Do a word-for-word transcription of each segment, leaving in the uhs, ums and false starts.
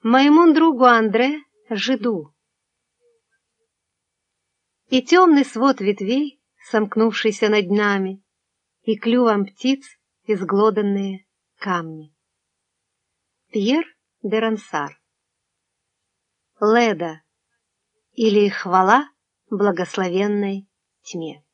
моему другу Андре Жиду. И темный свод ветвей, сомкнувшийся над нами, и клювом птиц изглоданные камни. Пьер де Рансар. Леда, или хвала благословенной тьме.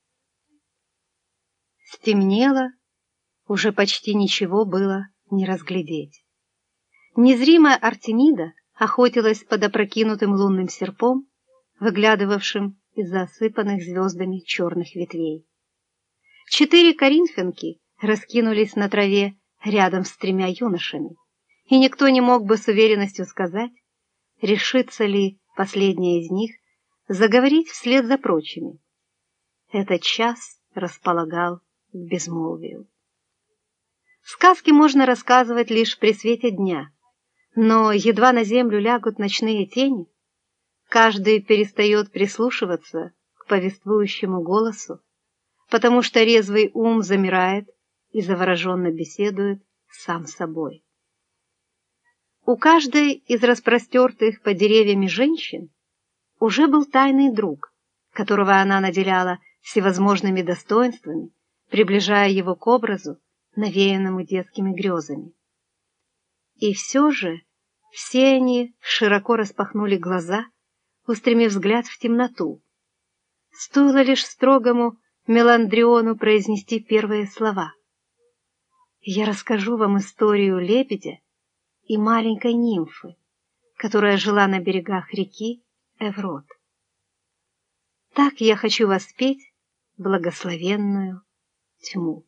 Стемнело, уже почти ничего было не разглядеть. Незримая Артемида охотилась под опрокинутым лунным серпом, выглядывавшим из-за осыпанных звездами черных ветвей. Четыре коринфянки раскинулись на траве рядом с тремя юношами, и никто не мог бы с уверенностью сказать, решится ли последняя из них заговорить вслед за прочими. Этот час располагал к безмолвию. Сказки можно рассказывать лишь при свете дня, но едва на землю лягут ночные тени, каждый перестает прислушиваться к повествующему голосу, потому что резвый ум замирает и завороженно беседует сам с собой. У каждой из распростертых под деревьями женщин уже был тайный друг, которого она наделяла всевозможными достоинствами, приближая его к образу, навеянному детскими грезами. И все же все они широко распахнули глаза, устремив взгляд в темноту. Стоило лишь строгому Меландриону произнести первые слова. «Я расскажу вам историю лебедя и маленькой нимфы, которая жила на берегах реки Эврот. Так я хочу воспеть благословенную тьму».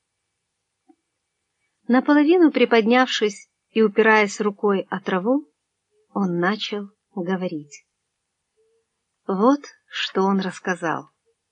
Наполовину приподнявшись и упираясь рукой о траву, он начал говорить. Вот что он рассказал.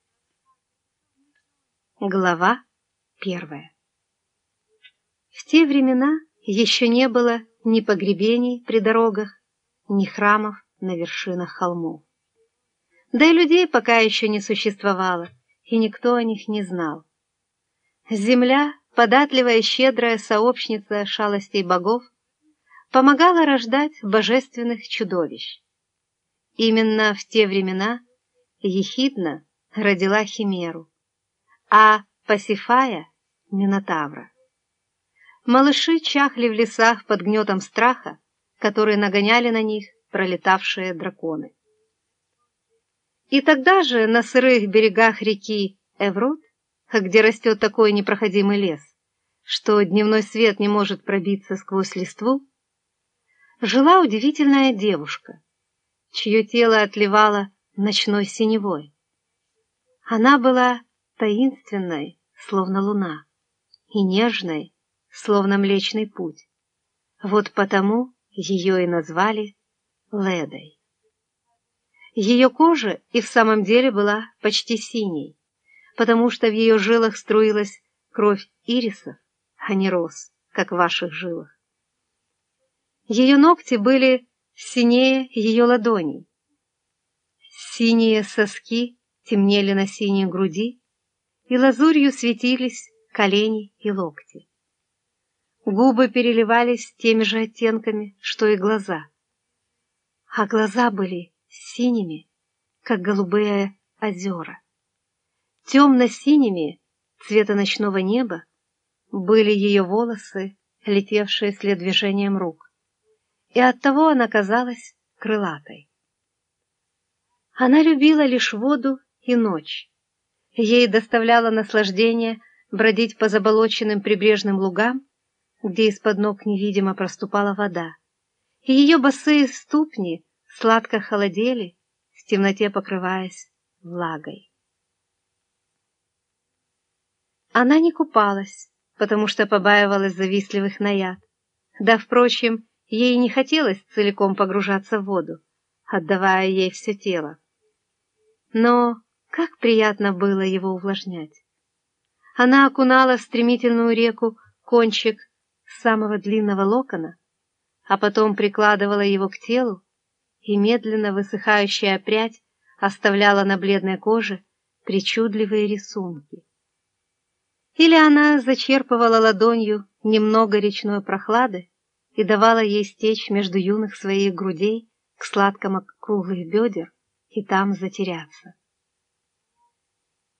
Глава первая. В те времена еще не было ни погребений при дорогах, ни храмов на вершинах холмов. Да и людей пока еще не существовало, и никто о них не знал. Земля, податливая и щедрая сообщница шалостей богов, помогала рождать божественных чудовищ. Именно в те времена Ехидна родила Химеру, а Пасифая — Минотавра. Малыши чахли в лесах под гнетом страха, который нагоняли на них пролетавшие драконы. И тогда же на сырых берегах реки Эврот, где растет такой непроходимый лес, что дневной свет не может пробиться сквозь листву, жила удивительная девушка, чье тело отливало ночной синевой. Она была таинственной, словно луна, и нежной, словно Млечный Путь. Вот потому ее и назвали Ледой. Ее кожа и в самом деле была почти синей, потому что в ее жилах струилась кровь ирисов, а не роз, как в ваших жилах. Ее ногти были синее ее ладоней. Синие соски темнели на синей груди, и лазурью светились колени и локти. Губы переливались теми же оттенками, что и глаза. А глаза были синими, как голубые озера. Темно-синими, цвета ночного неба, были ее волосы, летевшие вслед движением рук, и оттого она казалась крылатой. Она любила лишь воду и ночь. Ей доставляло наслаждение бродить по заболоченным прибрежным лугам, где из-под ног невидимо проступала вода, и ее босые ступни сладко холодели, в темноте покрываясь влагой. Она не купалась, потому что побаивалась завистливых наяд, да, впрочем, ей не хотелось целиком погружаться в воду, отдавая ей все тело. Но как приятно было его увлажнять! Она окунала в стремительную реку кончик самого длинного локона, а потом прикладывала его к телу, и медленно высыхающая прядь оставляла на бледной коже причудливые рисунки. Или она зачерпывала ладонью немного речной прохлады и давала ей стечь между юных своих грудей к сладкому круглых бедер и там затеряться.